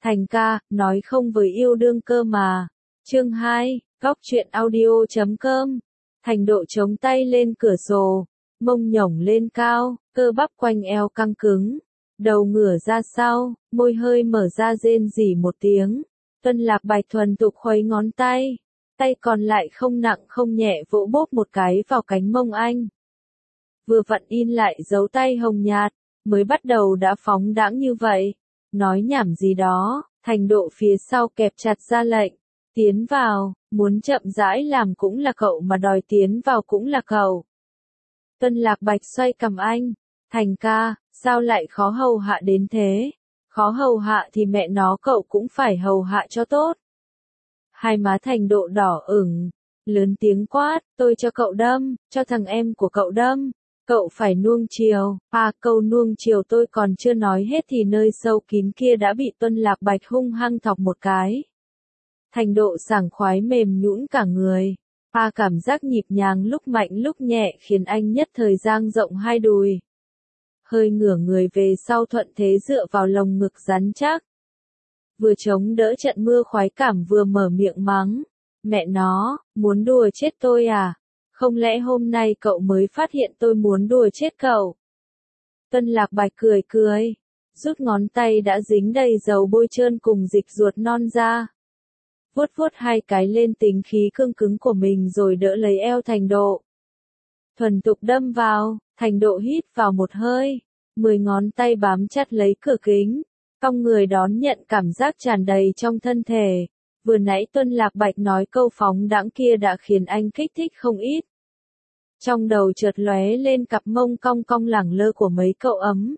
Thành ca, nói không với yêu đương cơ mà. Chương 2, Góc truyện audio.com. Thành Độ chống tay lên cửa sổ, mông nhổng lên cao, cơ bắp quanh eo căng cứng, đầu ngửa ra sau, môi hơi mở ra rên rỉ một tiếng. Tân Lạc Bạch thuần thục khuấy ngón tay, tay còn lại không nặng không nhẹ vỗ bốp một cái vào cánh mông anh. Vừa vặn in lại dấu tay hồng nhạt, mới bắt đầu đã phóng đãng như vậy. Nói nhảm gì đó, Thành Độ phía sau kẹp chặt ra lệnh. Tiến vào, muốn chậm rãi làm cũng là cậu mà đòi tiến vào cũng là cậu. Tân Lạc Bạch xoay cằm anh. Thành ca, sao lại khó hầu hạ đến thế? Khó hầu hạ thì mẹ nó cậu cũng phải hầu hạ cho tốt. Hai má Thành Độ đỏ ửng, lớn tiếng quát, tôi cho cậu đâm, cho thằng em của cậu đâm. Cậu phải nuông chiều, câu nuông chiều tôi còn chưa nói hết thì nơi sâu kín kia đã bị Tân Lạc Bạch hung hăng thọc một cái. Thành Độ sảng khoái mềm nhũn cả người. Cảm giác nhịp nhàng lúc mạnh lúc nhẹ khiến anh nhất thời dang rộng hai đùi. Hơi ngửa người về sau thuận thế dựa vào lồng ngực rắn chắc. Vừa chống đỡ trận mưa khoái cảm vừa mở miệng mắng. Mẹ nó, muốn đùa chết tôi à? Không lẽ hôm nay cậu mới phát hiện tôi muốn đùa chết cậu? Tân Lạc Bạch cười cười, rút ngón tay đã dính đầy dầu bôi trơn cùng dịch ruột non ra. Vuốt vuốt hai cái lên tính khí cương cứng của mình rồi đỡ lấy eo Thành Độ. Thuần tục đâm vào, Thành Độ hít vào một hơi, 10 ngón tay bám chặt lấy cửa kính, cong người đón nhận cảm giác tràn đầy trong thân thể. Vừa nãy Tân Lạc Bạch nói câu phóng đãng kia đã khiến anh kích thích không ít. Trong đầu chợt lóe lên cặp mông cong cong lẳng lơ của mấy cậu ấm.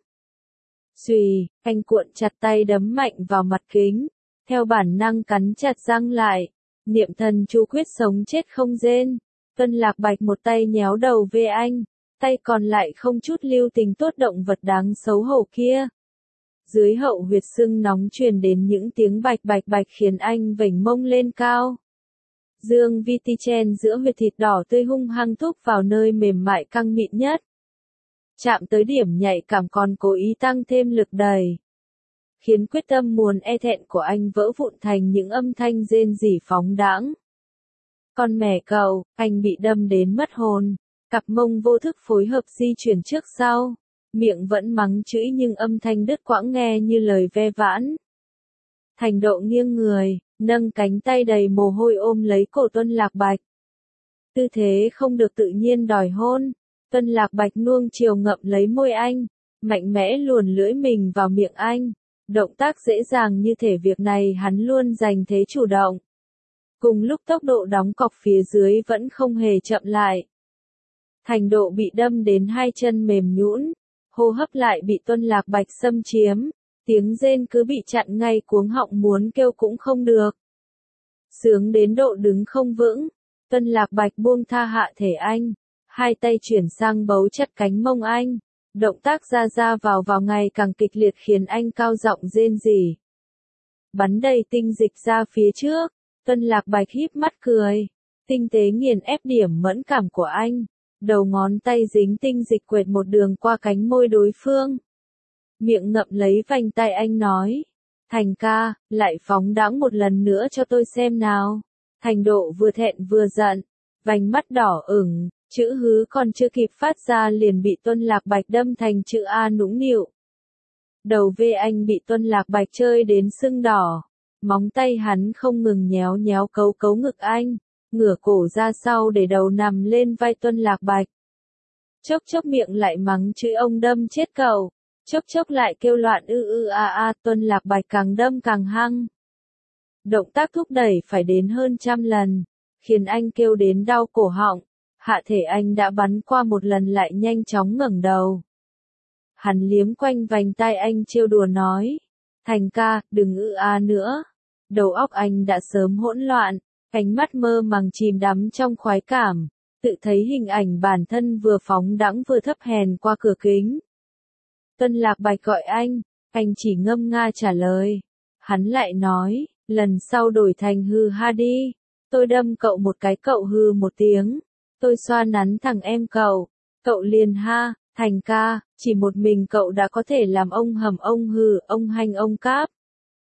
Xùy, anh cuộn chặt tay đấm mạnh vào mặt kính, theo bản năng cắn chặt răng lại, niệm thần chú quyết sống chết không rên. Tân Lạc Bạch một tay nhéo đầu về anh, tay còn lại không chút lưu tình tốt động vật đáng xấu hổ kia. Dưới hậu huyệt sưng nóng truyền đến những tiếng bạch bạch bạch khiến anh vểnh mông lên cao. Dương vi ti chen giữa huyệt thịt đỏ tươi hung hăng thúc vào nơi mềm mại căng mịn nhất. Chạm tới điểm nhạy cảm còn cố ý tăng thêm lực đẩy. Khiến quyết tâm muốn e thẹn của anh vỡ vụn thành những âm thanh rên rỉ phóng đãng. Con mẹ cậu, anh bị đâm đến mất hồn. Cặp mông vô thức phối hợp di chuyển trước sau. Miệng vẫn mắng chửi nhưng âm thanh đứt quãng nghe như lời ve vãn. Thành Độ nghiêng người, nâng cánh tay đầy mồ hôi ôm lấy cổ Tân Lạc Bạch. Tư thế không được tự nhiên đòi hôn. Tân Lạc Bạch nuông chiều ngậm lấy môi anh, mạnh mẽ luồn lưỡi mình vào miệng anh. Động tác dễ dàng như thể việc này hắn luôn giành thế chủ động. Cùng lúc tốc độ đóng cọc phía dưới vẫn không hề chậm lại. Thành Độ bị đâm đến hai chân mềm nhũn, hô hấp lại bị Tân Lạc Bạch xâm chiếm, tiếng rên cứ bị chặn ngay cuống họng muốn kêu cũng không được. Sướng đến độ đứng không vững, Tân Lạc Bạch buông tha hạ thể anh, hai tay chuyển sang bấu chặt cánh mông anh. Động tác ra vào ngày càng kịch liệt khiến anh cao giọng rên rỉ. Bắn đầy tinh dịch ra phía trước, Tân Lạc Bạch híp mắt cười, tinh tế nghiền ép điểm mẫn cảm của anh, đầu ngón tay dính tinh dịch quệt một đường qua cánh môi đối phương. Miệng ngậm lấy vành tay anh nói, Thành ca, lại phóng đãng một lần nữa cho tôi xem nào. Thành Độ vừa thẹn vừa giận, vành mắt đỏ ửng. Chữ hứ còn chưa kịp phát ra liền bị Tân Lạc Bạch đâm thành chữ A nũng nịu. Đầu ve anh bị Tân Lạc Bạch chơi đến sưng đỏ. Móng tay hắn không ngừng nhéo nhéo cấu cấu ngực anh, ngửa cổ ra sau để đầu nằm lên vai Tân Lạc Bạch. Chốc chốc miệng lại mắng chữ ông đâm chết cậu, chốc chốc lại kêu loạn Tân Lạc Bạch càng đâm càng hăng. Động tác thúc đẩy phải đến hơn 100 lần, khiến anh kêu đến đau cổ họng. Hạ thể anh đã bắn qua một lần lại nhanh chóng ngẩng đầu. Hắn liếm quanh vành tai anh trêu đùa nói. Thành ca, đừng nữa. Đầu óc anh đã sớm hỗn loạn, ánh mắt mơ màng chìm đắm trong khoái cảm, tự thấy hình ảnh bản thân vừa phóng đãng vừa thấp hèn qua cửa kính. Tân Lạc Bạch gọi anh chỉ ngâm nga trả lời. Hắn lại nói, lần sau đổi thành hừ ha đi. Tôi đâm cậu một cái cậu hừ một tiếng. Tôi xoa nắn thằng em cậu liền ha, Thành ca, chỉ một mình cậu đã có thể làm ông hầm ông hừ, ông hành ông cáp.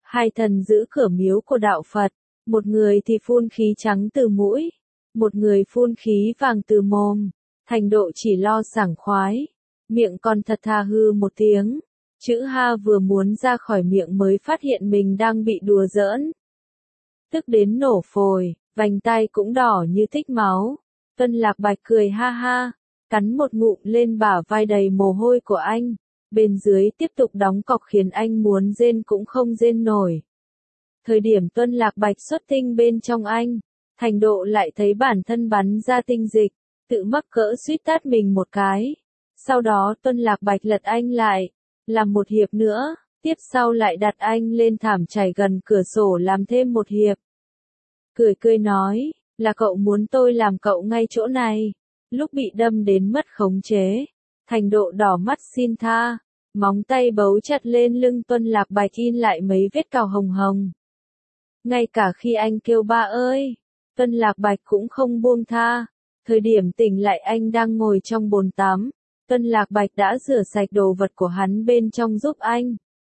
Hai thần giữ cửa miếu của đạo Phật, một người thì phun khí trắng từ mũi, một người phun khí vàng từ mồm. Thành Độ chỉ lo sảng khoái, miệng còn thật thà hư một tiếng. Chữ ha vừa muốn ra khỏi miệng mới phát hiện mình đang bị đùa giỡn. Tức đến nổ phổi, vành tai cũng đỏ như tích máu. Tuân Lạc Bạch cười ha ha, cắn một ngụm lên bả vai đầy mồ hôi của anh. Bên dưới tiếp tục đóng cọc khiến anh muốn rên cũng không rên nổi. Thời điểm Tuân Lạc Bạch xuất tinh bên trong anh, Thành Độ lại thấy bản thân bắn ra tinh dịch, tự mắc cỡ suýt tát mình một cái. Sau đó Tuân Lạc Bạch lật anh lại, làm một hiệp nữa, tiếp sau lại đặt anh lên thảm trải gần cửa sổ làm thêm một hiệp. Cười cười nói, là cậu muốn tôi làm cậu ngay chỗ này. Lúc bị đâm đến mất khống chế, Thành Độ đỏ mắt xin tha, móng tay bấu chặt lên lưng Tuân Lạc Bạch in lại mấy vết cào hồng hồng. Ngay cả khi anh kêu ba ơi, Tuân Lạc Bạch cũng không buông tha. Thời điểm tỉnh lại anh đang ngồi trong bồn tắm, Tuân Lạc Bạch đã rửa sạch đồ vật của hắn bên trong giúp anh.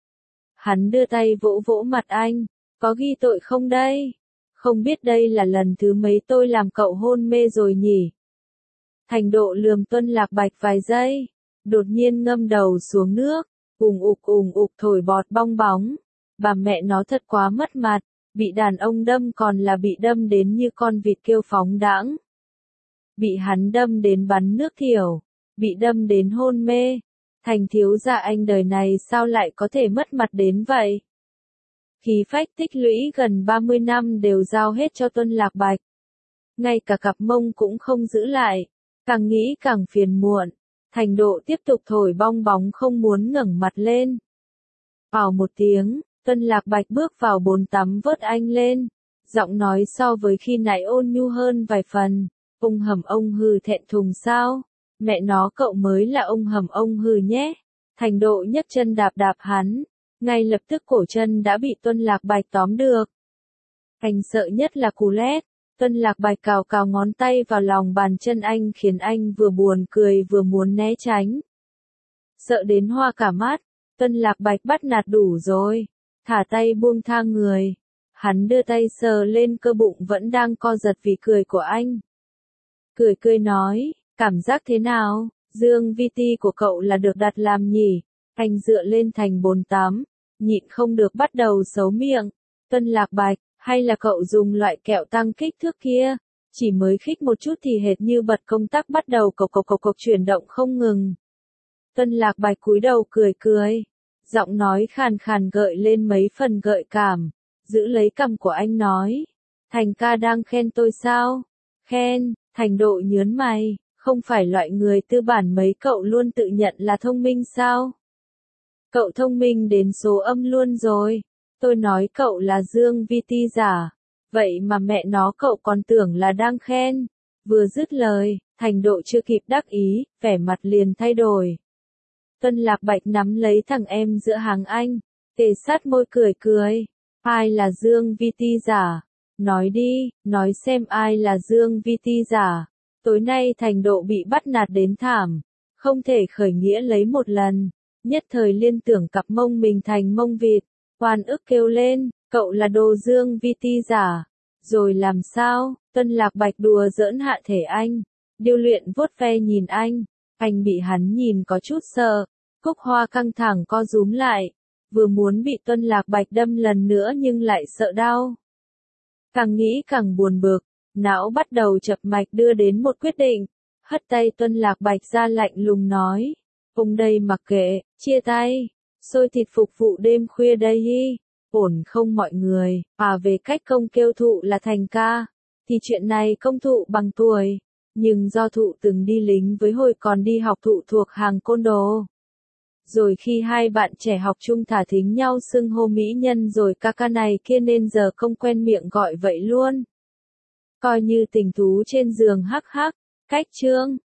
Hắn đưa tay vỗ vỗ mặt anh, có ghi tội không đây? Không biết đây là lần thứ mấy tôi làm cậu hôn mê rồi nhỉ? Thành Độ lườm Tuân Lạc Bạch vài giây, đột nhiên ngâm đầu xuống nước, ùng ục thổi bọt bong bóng. Bà mẹ nó thật quá mất mặt, bị đàn ông đâm còn là bị đâm đến như con vịt kêu phóng đãng. Bị hắn đâm đến bắn nước tiểu, bị đâm đến hôn mê. Thành thiếu gia anh đời này sao lại có thể mất mặt đến vậy? Khí phách tích lũy gần 30 năm đều giao hết cho Tuân Lạc Bạch. Ngay cả cặp mông cũng không giữ lại, càng nghĩ càng phiền muộn. Thành Độ tiếp tục thổi bong bóng không muốn ngẩng mặt lên. Vào một tiếng, Tuân Lạc Bạch bước vào bồn tắm vớt anh lên. Giọng nói so với khi nãy ôn nhu hơn vài phần. Ông hầm ông hừ thẹn thùng sao? Mẹ nó cậu mới là ông hầm ông hừ nhé. Thành Độ nhấc chân đạp đạp hắn. Ngay lập tức cổ chân đã bị Tuân Lạc Bạch tóm được. Anh sợ nhất là cú lét. Tuân Lạc Bạch cào cào ngón tay vào lòng bàn chân anh khiến anh vừa buồn cười vừa muốn né tránh. Sợ đến hoa cả mắt, Tuân Lạc Bạch bắt nạt đủ rồi. Thả tay buông tha người. Hắn đưa tay sờ lên cơ bụng vẫn đang co giật vì cười của anh. Cười cười nói, cảm giác thế nào? Dương VT của cậu là được đặt làm nhỉ? Anh dựa lên thành bồn tắm, nhịn không được bắt đầu xấu miệng. Tuân Lạc Bạch, hay là cậu dùng loại kẹo tăng kích thước kia? Chỉ mới khích một chút thì hệt như bật công tắc bắt đầu cộc chuyển động không ngừng. Tuân Lạc Bạch cúi đầu cười cười. Giọng nói khàn khàn gợi lên mấy phần gợi cảm. Giữ lấy cằm của anh nói. Thành ca đang khen tôi sao? Khen, Thành Độ nhớn mày. Không phải loại người tư bản mấy cậu luôn tự nhận là thông minh sao? Cậu thông minh đến số âm luôn rồi. Tôi nói cậu là Dương VT giả. Vậy mà mẹ nó cậu còn tưởng là đang khen. Vừa dứt lời, Thành Độ chưa kịp đắc ý, vẻ mặt liền thay đổi. Tuân Lạc Bạch nắm lấy thằng em giữa hàng anh, kề sát môi cười cười. Ai là Dương VT giả? Nói đi, nói xem ai là Dương VT giả. Tối nay Thành Độ bị bắt nạt đến thảm, không thể khởi nghĩa lấy một lần. Nhất thời liên tưởng cặp mông mình thành mông vịt, oan ức kêu lên, cậu là đồ Dương VT giả. Rồi làm sao? Tuân Lạc Bạch đùa giỡn hạ thể anh, điêu luyện vuốt ve nhìn anh bị hắn nhìn có chút sợ, cúc hoa căng thẳng co rúm lại, vừa muốn bị Tuân Lạc Bạch đâm lần nữa nhưng lại sợ đau. Càng nghĩ càng buồn bực, não bắt đầu chập mạch đưa đến một quyết định, hất tay Tuân Lạc Bạch ra lạnh lùng nói. Ông đây mặc kệ, chia tay, xôi thịt phục vụ đêm khuya đây hi, ổn không mọi người, về cách công kêu thụ là Thành ca, thì chuyện này công thụ bằng tuổi, nhưng do thụ từng đi lính với hồi còn đi học thụ thuộc hàng côn đồ. Rồi khi hai bạn trẻ học chung thả thính nhau xưng hô mỹ nhân rồi ca này kia nên giờ không quen miệng gọi vậy luôn. Coi như tình thú trên giường hắc hắc, cách chương.